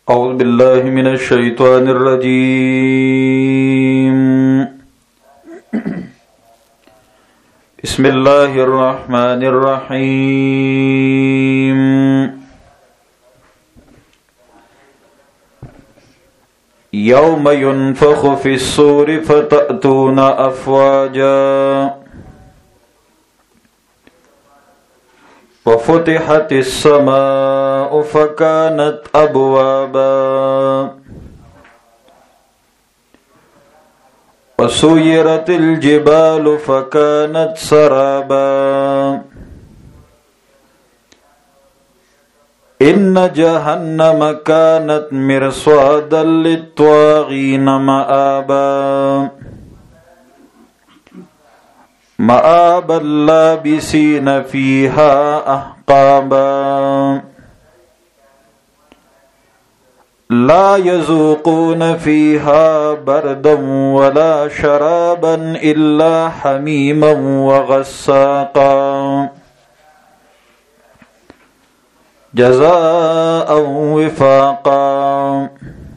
أعوذ بالله من الشيطان الرجيم. بسم الله الرحمن الرحيم. يوم ينفخ في الصور فتأتون أفواجا وفتحت السماء فكانت أبوابا وسيرت الجبال فكانت سرابا إن جهنم كانت مرصادا للطاغين مآبا لابسين فيها أحقابا لا يذوقون فيها بردا ولا شرابا إلا حميما وغساقا جزاء وفاقا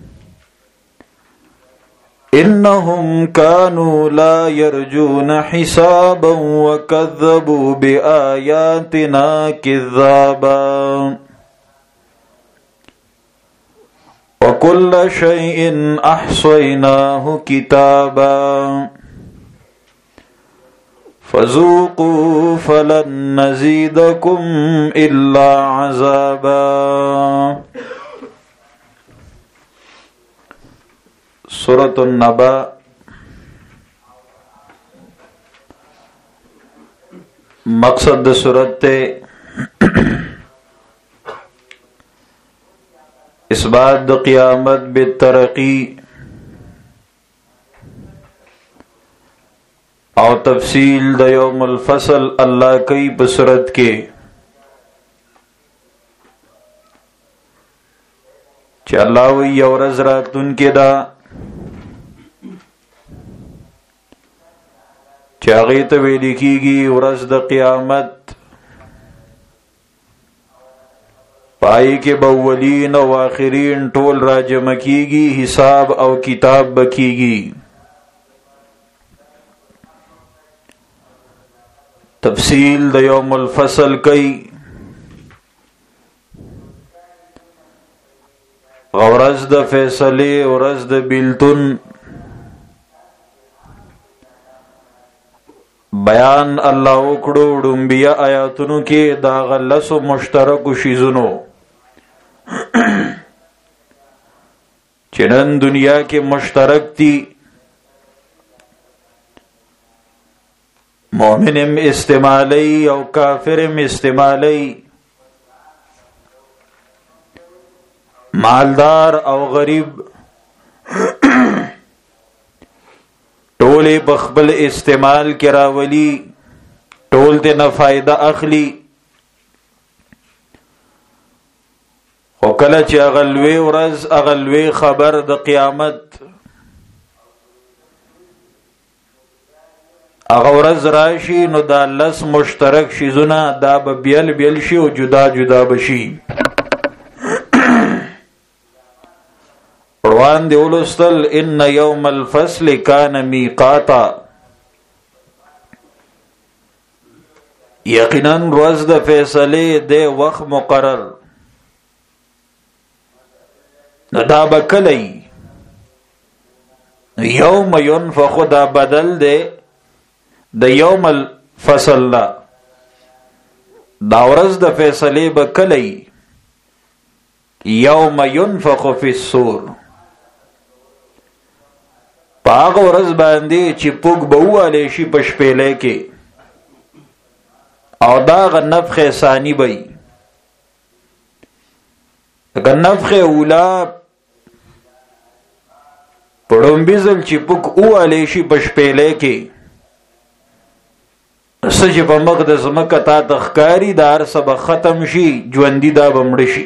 إنهم كانوا لا يرجون حسابا وكذبوا بآياتنا كذابا وكل شيء أحصيناه كتابا فذوقوا فلن نزيدكم إلا عذابا. سورة النبأ مقصد د سورت اثبات د قیامت بالترقی او تفصیل د یوم الفصل الله کوي په سورت کې چې الله وی یو ورځ راتلونکې ده چې هغې ته ویل کېږي ورځ د قیامت. پای کې به اولین او آخرین ټول راجمع کېږي، حساب او کتاب به کېږي. تفصیل د یوم الفصل کوي. ورځ د فیصلې، ورځ د بیلتون بیان الله وکړو. ډومبیا آیاتونو کې دا غلسو مشترکو شیزونو چې نن دنیا کې مشترک دي، مؤمنم استعمالی او کافرم استعمالی، مالدار او غریب ټولې بخبل استعمال کې راولي، ټول ته نه فائدہ اخلي. خو کله چې اغلوي ورځ، اغلوي خبر د قیامت، اغه ورځ راشي نو دا لس مشترک شیزونه دا به بیل بیل شي او جدا جدا بشي. قرآن دی ولستل ان یوم الفصل کان میقاتا، یقینا ورځ د فیصلې د وخت مقرر. نو دا به کله یوم ينفخ، دا بدل دی د یوم الفصل لا. دا ورځ د فیصلې به کله یوم ينفخ فی الصور، پاغ ورځ باندې چې پوګ به واله شي په شپېلې کې، او دا غ نفخ ثانی وي. دا نفخ اولا پړم بيزل چې پوګ واله شي په شپېلې کې، سچ په مقدس مکه تا تخکاری دار سب ختم شي، ژوندۍ دا بمړ شي.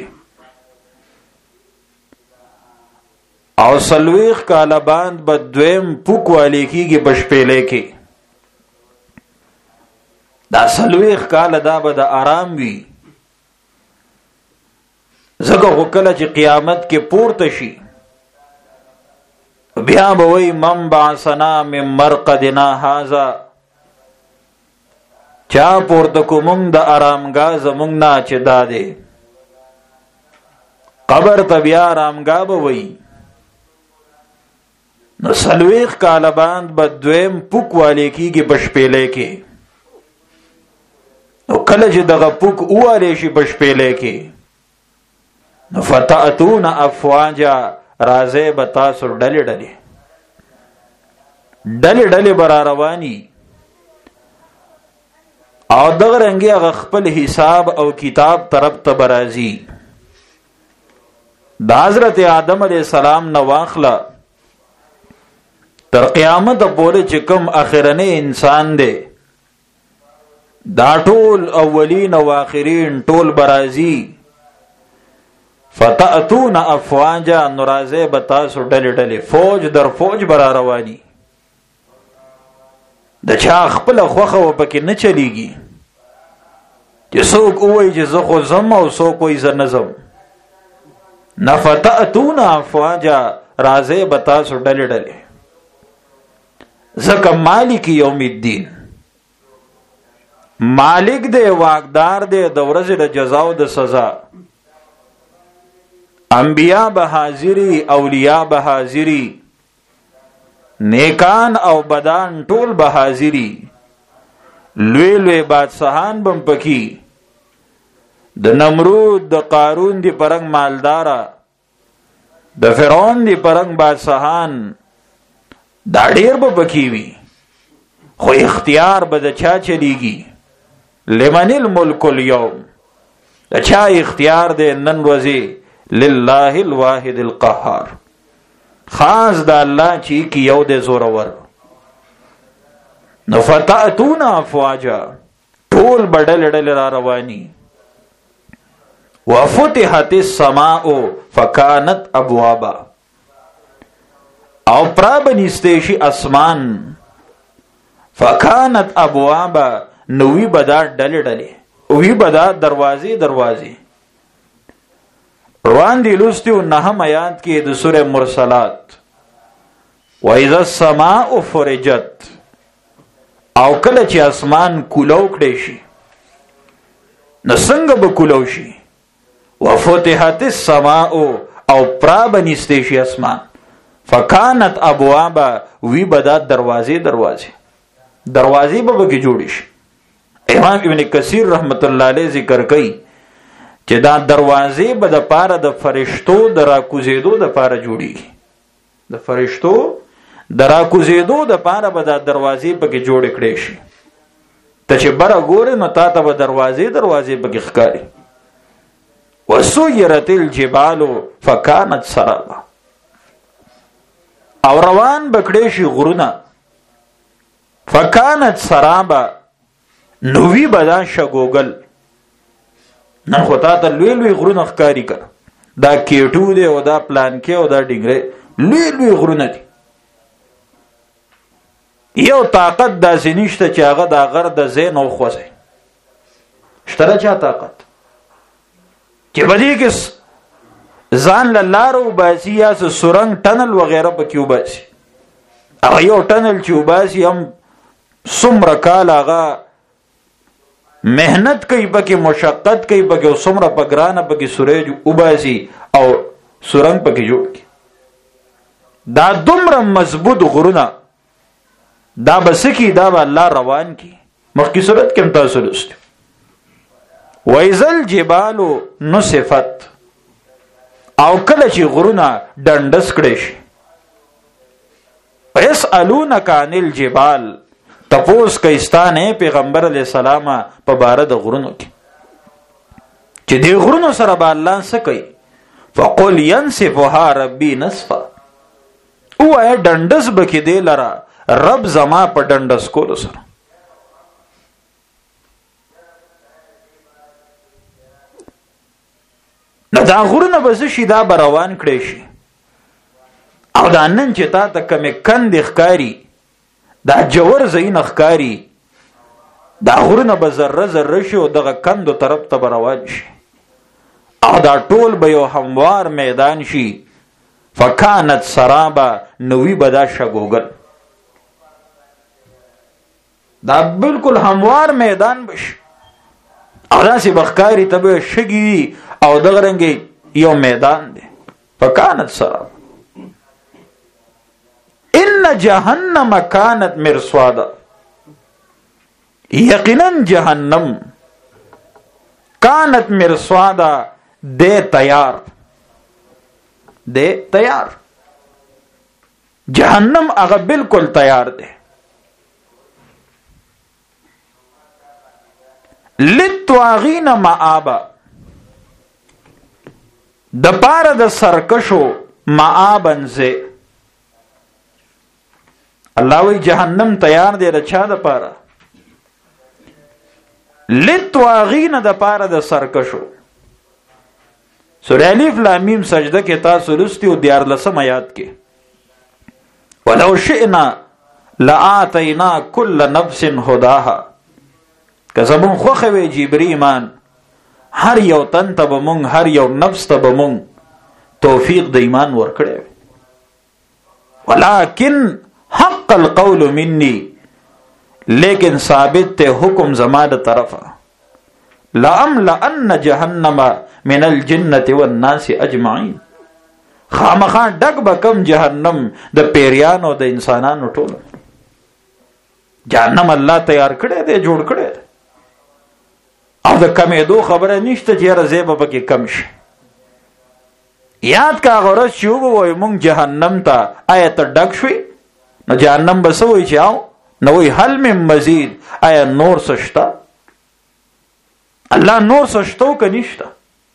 او سلویخ کالا باند با دویم پوک والی کی گی بشپیلے کی. دا سلویخ کالا دا با دا آرام وی، زکا ځکه خو کله چې قیامت کې پورته شي بیا به وایي من بعثنا من مرقدنا هذا، چا پورته کو مونږ د آرامګاه زمونږ نه چې دا دی. قبر ته بیا آرامګاه به وایي. نو 40 کاله باندې به دویم پوک والی کېږي په شپېلۍ کې. نو کله چې دغه پوک ووالی شي په شپېلۍ کې، نو فتأتون افواجا، راځئ به تاسو ډلې ډلې ډلې ډلې به را رواني. او دغه رنګې هغه خپل حساب او کتاب طرف ته به راځي. د حضرت آدم علیه السلام نه واخله تر قیامت پورې چې کوم اخرنی انسان دی، دا ټول اولین او آخرین ټول برازي. فتأتون افواجا، نو راځئ به تاسو ډلې ډلې، فوج در فوج به را رواني. د چا خپله خوښه و پکې نه چلیږي چې څوک ووایي چې زه خو ځم او څوک وایي زه نه ځم. نه، فتأتون افواجا، راځئ به تاسو ډلې ډلې. ځکه مالک یوم الدین، مالک دی، واقدار دی د ورځې د جزا او د سزا. انبیاء به حاضری، اولیاء به حاضری، نیکان او بدان ټول به حاضری. لوی لوی بادشاہان بم پکی، د نمرود د قارون دی پرنګ مالدارا، د فرعون دی پرنګ بادشاہان، دا ډیر به پکی وي. خو اختیار به د چا چلیږي؟ لمن الملک اليوم، د چا اختیار دی نن ورځې؟ لله الواحد القهار، خاص د الله چې کی یو د زورور. نو فتأتون افواجا، ټول بدل ډل را رواني. وفتحت السماء فكانت ابوابا، او پرابنیستشی اسمان. فكانت ابوابا، نوی بدا ډل ډل، وی بدا دروازې دروازې. روان دی لوستیو 9 آیات کې د سورې مرسلات. وَإِذَا السَّمَاءُ فُرِجَتْ، او کله چې اسمان کولو کړي شي، نو څنګه به کولو شي؟ وَفُتِحَتِ السَّمَاءُ، او پرابنیستی شي اسمان. فَكَانَتْ أَبْوَابًا، وی بدا دروازې دروازې دروازې به کې جوړې شي. امام ابن کثیر رحمت الله علیه ذکر کوي چې دا دروازې به د پاره د فرشتو د راکوزیدو د پاره جوړیږي. د فرشتو د راکوزیدو د پاره به دا دروازې پکې جوړې کړې شي. ته چې بره ګورې نو تا ته به دروازې دروازې پکې ښکاري. وسيرت الجبال فكانت سرابا، او روان بکړې شي غرونه. فكانت سرابا، نوی بدا شګوګل. نن خو تا ته لوی لوی غرونه ښکاري که دا کیټو دی او دا پلانکې او دا ډنګرې، لوی لوی غرونه دي. یو طاقت داسې نشته چې هغه دا غر د ځای نه وخوځي. شته چا طاقت چې په دې کې ځان له لاره وباسي یا سرنګ ټنل وغیره پکې وباسي. هغه یو ټنل چې وباسي هم څومره کال هغه محنت کوي پکې، مشقت کوي پکې، او څومره په ګرانه پکې سوریج وباسي او سرنګ پکې جوړ کړي. دا دومره مضبوط غرونه، دا بسکی، دا به الله روان کی. مخکې صورت کې هم تاسو لوستو. وَإِذَا الْجِبَالُ نُسِفَتْ، او کله چې غرونه ډنډس کړي شي. وَيَسْأَلُونَكَ عَنِ الْجِبَالِ، تپوس کایستانه پیغمبر علیہ السلام په بار د غرونو کې چې د غرونو سره به الله څه کوي. فقل ينسفها ربي نسفا، او ډنډس بکې دی لرا رب زما په ډنډس کولو سره. نو دا غرونه به څه شي؟ دا به روان کړی شي. او دا نن چې تا ته کمې کندې ښکاري، دا جوور ځایونه ښکاري، دا غرونه به ذره ذره شي او دغه کندو طرف ته به روان شي. او دا ټول به یو هموار میدان شي. فکانت سرابا، نوی بدا شګوګل. دا بالکل هموار میدان بش او داسې بخکاری ته به شګي او دغه رنګ یو میدان دی. فکانت سرابا ان جهنم کانت مرصادا، یقینا جهنم کانت مرصادا، دے تیار، دے تیار. جہنم اگر بالکل تیار دے. للطاغین مآبا، د پاره د سرکشو مآبن سے. الله وی جهنم تیار دی د چا د پاره؟ للطاغین د پاره د سرکشو. سورہ الف لام میم سجدہ کې تاسو لستی او 14 آیات کې ولو شئنا لآتینا کل نفس هداها، که زمون خوخه وی جبری ایمان هر یو تن ته بمون، هر یو نفس ته بمون توفیق د ایمان ورکړي. ولکن حق القول منی، لیکن ثابت ته حکم زما د طرفه. لأملأن جهنم من الجنة والناس اجمعین، خامخا ډک بکم جهنم د پیریانو د انسانانو ټول. جهنم الله تیار کړی دی، جوړ کړی دی، او د کمېدو خبره نشته چې رزیبه پکې کم شي. یاد کا غرض چې ووایو مونږ جهنم ته آیا ته ډک شوي؟ نو جهنم به څه وایي چې آو؟ نو وایي هل من مزید، آیا نور څه شته؟ الله نور څه شته او که نشته؟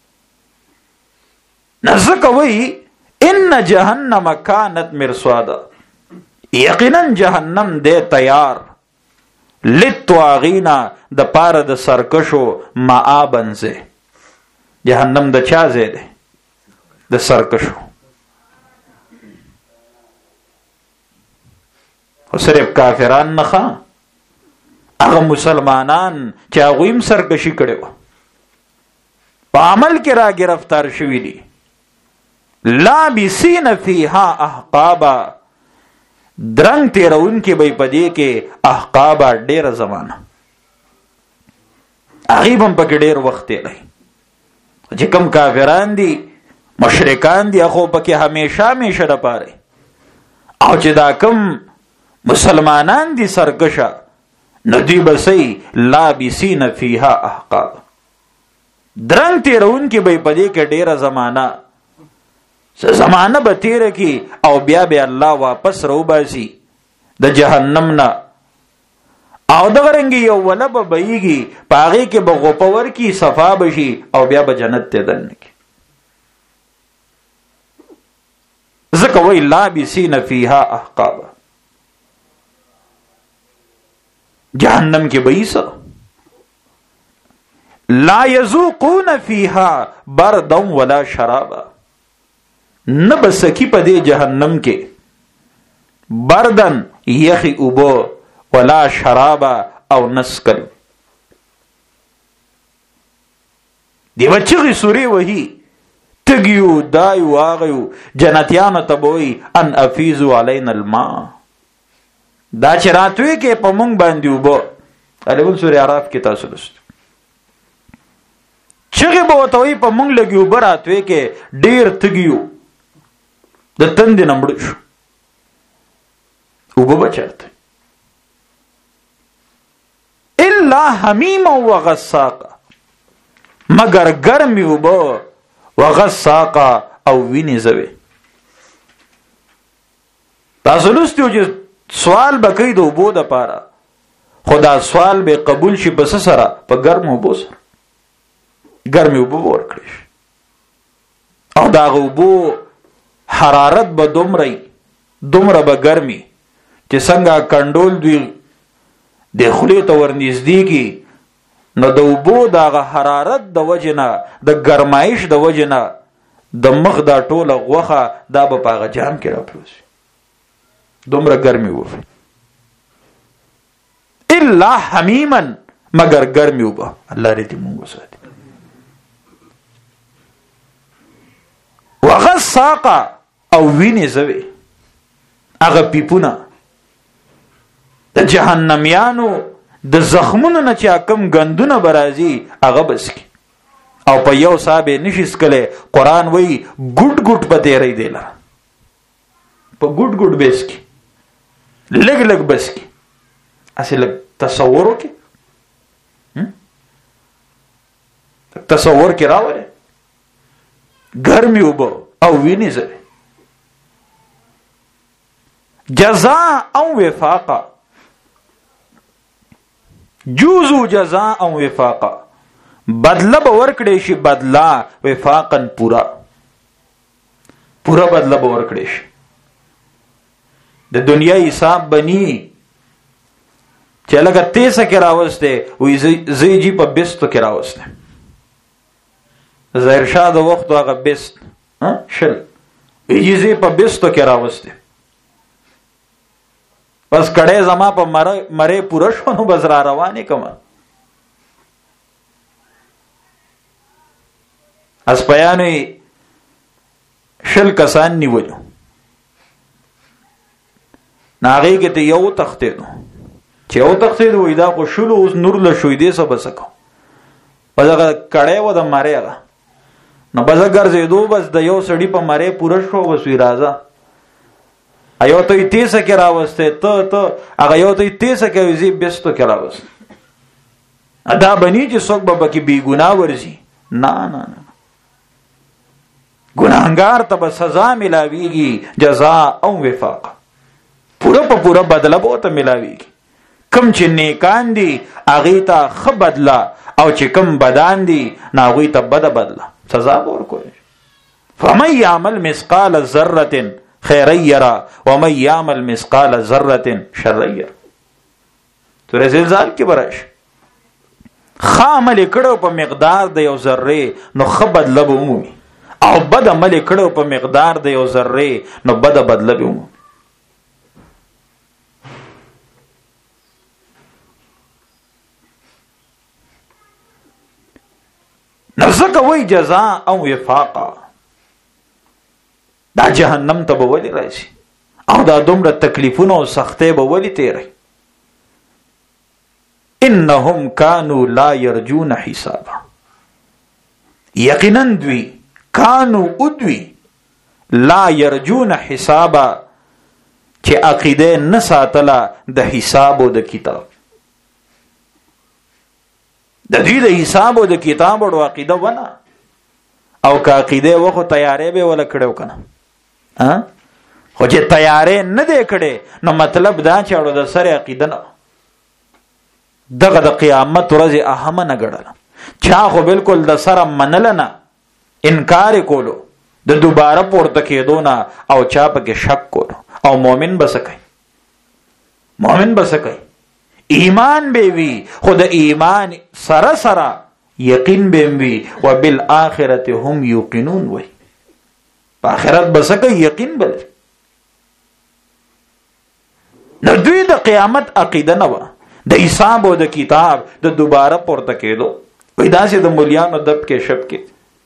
نه ځکه وایي ان جهنم کانت مرصادا، یقینا جهنم دی تیار. للطاغین د پاره د سرکشو مآبن سے. جهنم د چا ځای دی؟ د سرکشو. خو صرف کافران نه ښه، هغه مسلمانان چې هغوی هم سرکشي کړې وه په عمل کې را گرفتار شوي دي. لابسین فیها احقابا، درنګ تیرونکي به په دې کې احقابا ډېره زمانه. هغوی به هم پکې ډېر وخت تیری. چې کوم کافران دي مشرکان دي هغه پکې همیشه دپاره، او چې دا کوم مسلمانان دي سرکشه نو دوی بسی لابسین فیها احقاب، درنګ تیرونکي به په دې کې ډېره زمانه به تیره کی او بیا به الله واپس روباسي د جهنم نه. او دغه رنګ یو وله به بهیږي په هغې کې به غوپه ورکي، صفا بشي او بیا به جنت ته دننه کي. ځکه وایي لابسین فیها احقابا، جهنم کې به ایسا لا یذوقون فیها بردا ولا شرابا، نه بسکی په دې جهنم کې بردن یخی اوبو ولا شرابا او نسکل. دی بچغی سوری وحی تگیو دایو آغیو جنتیانو تبوئی ان افیزو علینا الماء، دا چې راتوی کې په مونږ باندې اوبه. علیبون سوری عراف کې تاسو لست چغی به ورته وایي په مونږ لګي اوبه راتوی کې ډېر تږي یو، د تندې نه مړه شو، اوبه به چرته الا حمیما وغساقا، مگر ګرمې اوبه وغساقا او وینې زوی. تاسو لستیو چې سوال به کوي د اوبو دپاره، خو دا سوال به قبول شي په څه سره؟ په ګرمو اوبو سره. ګرمې اوبه به ورکړی شي او د هغه اوبو حرارت به دومره به ګرمي چې څنګه کنډول دوی د خولې ته ورنږدې کي، نو د اوبو د هغه حرارت د وجې نه، د ګرمایش د وجې نه د مخ دا ټوله غوښه دا به په هغه جام کې راپروسي، دومره ګرمي وفي. الا حمیما، مگر ګرمي اوبه. الله دې موږ وساتي. والساقا او وینې زوي هغه پیپونه د جهنميانو د زخمونو نه چې کم غندونه برازي هغه بسکی او په یو صاحب نشي سکله قران وای ګډ ګډ په تیرې دی لره په ګډ ګډ بسکی لګ لګ بسکی اصل تصور وکي تصور کې راوړي ګرمي وبو او ویني زوي جزاء او وفاقا جوزو جزاء او وفاقا بدله به ورکړې شي بدلا وفاقا پورا بدله به ورکړې شي د دنیا حساب بني چې لکه تیسه کې راوسته وې زیجی په بستو کې راوسته ظاهر شاه د وخت هغه بست شل ایجیزی په بستو کې راوسته بس کړه زما په مره پوره شو نو بس را روانې کما اس پیانې شل کسان نیولو ناغې کې ته یو تختې نو چې یو تختې وې دا خو شلو اوس نور له شوې دې سبا سکو په دا کړه و د مره هغه نو بس ګرځېدو بس د یو سړی په مره پوره شو وسوي راځه ایو ته تیسه کې راوسته ته هغه یو ته تیسه کې وزي بستو کې راوسته ادا بني چې څوک به کې بی ګناه ورزي نه ګناهګار ته به سزا ملاويږي جزاء او وفاق پورا بدله به ته ملاويږي کم چې نیکان دي هغه ته خ بدله او چې کم بدان دي ناغوي ته بدله سزا ورکوي فمن يعمل مثقال ذره خيرا يرى ومن يعمل مثقال ذره شرا يرى سورہ زلزال کې برش خامل کړه په مقدار د یو ذره نو خبد لب عمومي او بد عمل کړه په مقدار د یو ذره نو بد بدله به عمومي نزدک وی جزاء او وفاقا دا جهنم ته به ولی راشي او دا دومره تکلیفونه او سختۍ به ولی تیری انهم كانوا لا يرجون حسابا یقینا دوی کانو ادوی لا يرجون حسابا چې عقیده نه ساتله د حساب او د کتاب د دې د حساب او د کتاب او عقیده ونه او که عقیده وخو تیارې به ولا کړو کنه خو چې تیارې نه دی کړي نو مطلب دا چې اړو د سره عقیده نه دغه د قیامت ورځ اهم نه ګڼل چا خو بالکل د سره منل نه انکار کولو د دوباره پورته کېدو نه او چا پکې شک کولو او مؤمن بسکای ایمان به وی خود ایمان سره یقین به وی وبالآخرة هم یوقنون وی په آخرت بسکای یقین بل نو دوی د قیامت عقیده نه و د حساب او د کتاب د دوباره پورته کېدو وای داسې د مولیانو دب کې شپ کې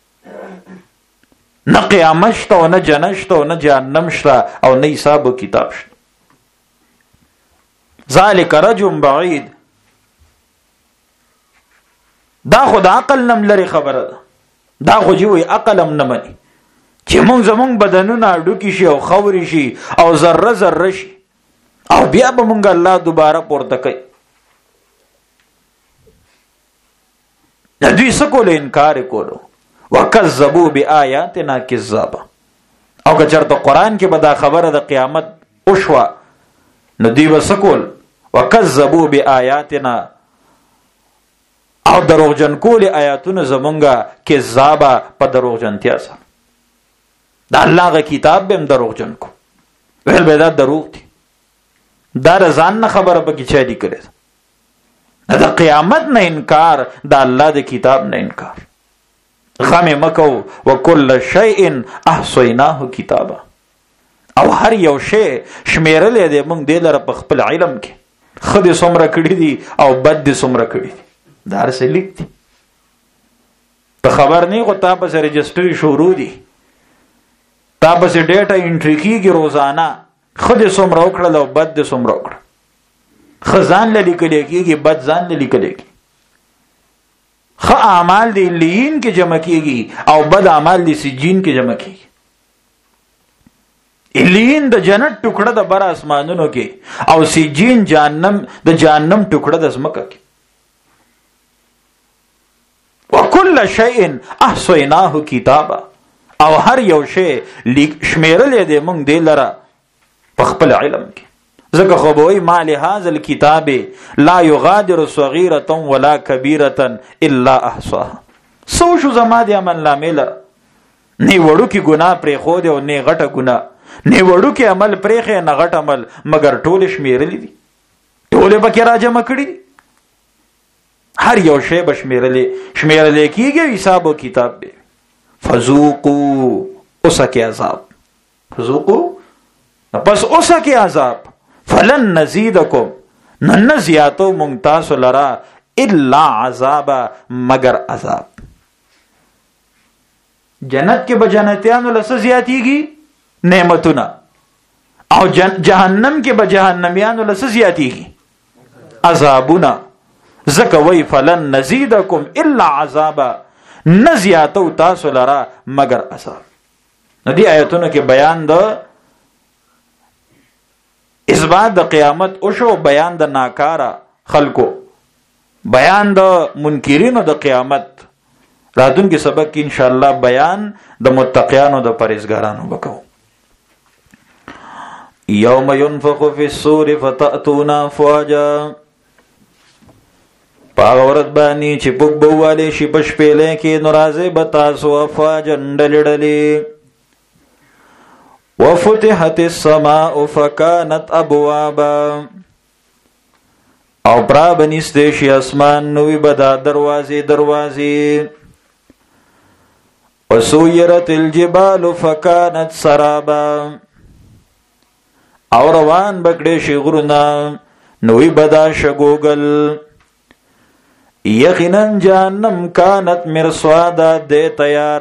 نه قیامت شته او نه جنت شته او نه جهنم شته او نه حساب او کتاب شته ذالک رجل بعید دا خود عقل نم لري خبره ده دا خو جوی عقل هم نه مني چې مونږ زمونږ بدنونه ډوکی شي او خوري شي او ذره شي او بیا به مونږ الله دوباره پورته کوي د دوی سکول انکار کولو وکذبوا بآیاتنا کذابا او که چرته قران کې به دا خبره د قیامت اوشوا نو دوی وسکول وکذبوا بآیاتنا او دروغجن کول آیاتونه زمونږه کذابا په دروغجنتیا سره دا الله غ کتاب به هم دروغجن کو ویل به دا دروغ دي دا ځان نه خبره پکې چا دي کړې دا قیامت نه انکار دا الله د کتاب نه انکار غم مکو وکل شیء احصیناه کتابا او هر یو شی شمیرلې دې موږ دې لره په خپل علم کې خدي څومره کړی دي او بد دې څومره کړی دي دا څه لیک دي ته خبر نه غو تا په رجستری شروع دي ستا پسې ډیټا انټری کیږي روزانه، ښه دې څومره وکړل او بد دې څومره وکړل. ښه ځان له لیکلی کېږي، بد ځان له لیکلی کېږي. ښه اعمال د علیین کې جمع کېږي او بد اعمال د سجین کې جمع کېږي. علیین د جنت ټوکړه د بر اسمانونو کې او سجین جهنم د جهنم ټوکړه د ځمکه کې. وکل شیء احصیناه کتابا، او هر یو شی شمیرلې دی موږ دی لره په خپل علم کې. ځکه خو به وایي ما لهذا الکتاب لا یغادر صغیرة ولا کبیرة الا احصاها. سو شو زما د عمل نامې لره، نه وړوکې ګناه پرېښودې او نه غټه ګناه، نه وړوکې عمل پرېښی نه غټ عمل، مګر ټولې شمیرلې دي، ټولې پکې راجمع کړي دي. هر یو شی به شمیرلې کېږي، حساب و کتاب دی. فذوقوا، اوسکې عذاب، فذوقوا پس اوسکې عذاب، فلن نزیدکم، نن زیاتو مونږ تاسو لرا الا عذابا، مگر عذاب. جنت کې به جنتیانو له څه زیاتېږي؟ نعمتونه. او جهنم کې به جهنمیانو له څه زیاتېږي؟ عذابونه. ځکه وایي فلن نزیدکم الا عذابا، نه زیاتو تاسو لرا مگر عذاب. نو دې آیتونو کې بیان د اثبات د قیامت وشو، بیان د ناکاره خلکو، بیان د منکرینو د قیامت. راتلونکي سبق کې انشاءالله بیان د متقیانو د پرهیزګارانو وکړو. یوم ينفخ فی الصور فتأتون افواجا، په هغه ورځ باندې چې پوک به ووالې شي په شپېلۍ کې، نو راځئ به تاسو افواجا ډلې ډلې. وفتحت السماء فكانت ابوابا، او پرابنیستی شي اسمان، نوی بدا دروازې دروازې. وسویرت الجبال فكانت سرابا، او روان بکړې شي غرونه، نوی بدا شګوګل. یقینا جهنم کانت مرصادا، دے تیار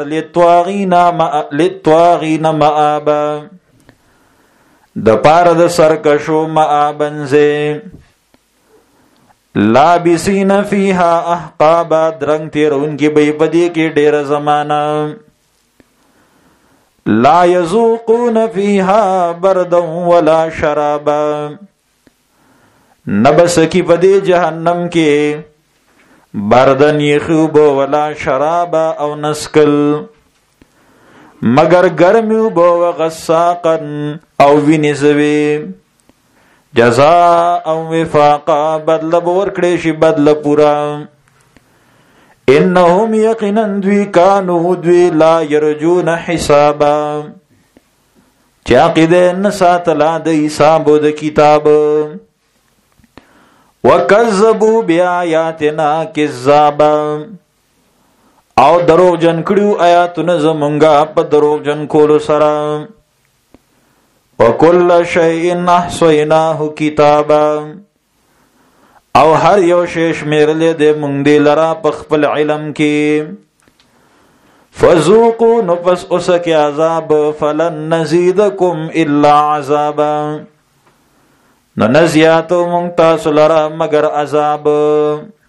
للطاغین مآبا، د پاره د سرکشو مآبن زے. لابسین فیها احقابا، درنگ تیرون کی بی بدی کی ډیر زمانہ. لا یذوقون فیها بردا ولا شرابا، نبس کی بدی جہنم کے بردن یخوب ولا شرابا، او نسکل، مگر گرمیو بو غساقا، او وینزوی. جزاء او وفاقا، بدل بورکڑی شی بدل پورا. انہم یقینا دوی کانو دوی لا یرجون حسابا، چاقی نسات لا دی حسابو د کتاب. وکذبوا بیااتنا کذابا، او دروغ جن کړو آیاتونه زمونږه په دروغ جن کولو سره. وکل شیء احصیناه کتابا، او هر یو شی شمیرلې دې مونږ دې لرا په خپل علم کې. فذوقوا، نو پس اوسکې عذاب، فلن نزیدکم الا عذابا، نو نزیاتو مونږ تاسو لرا مگر عذاب.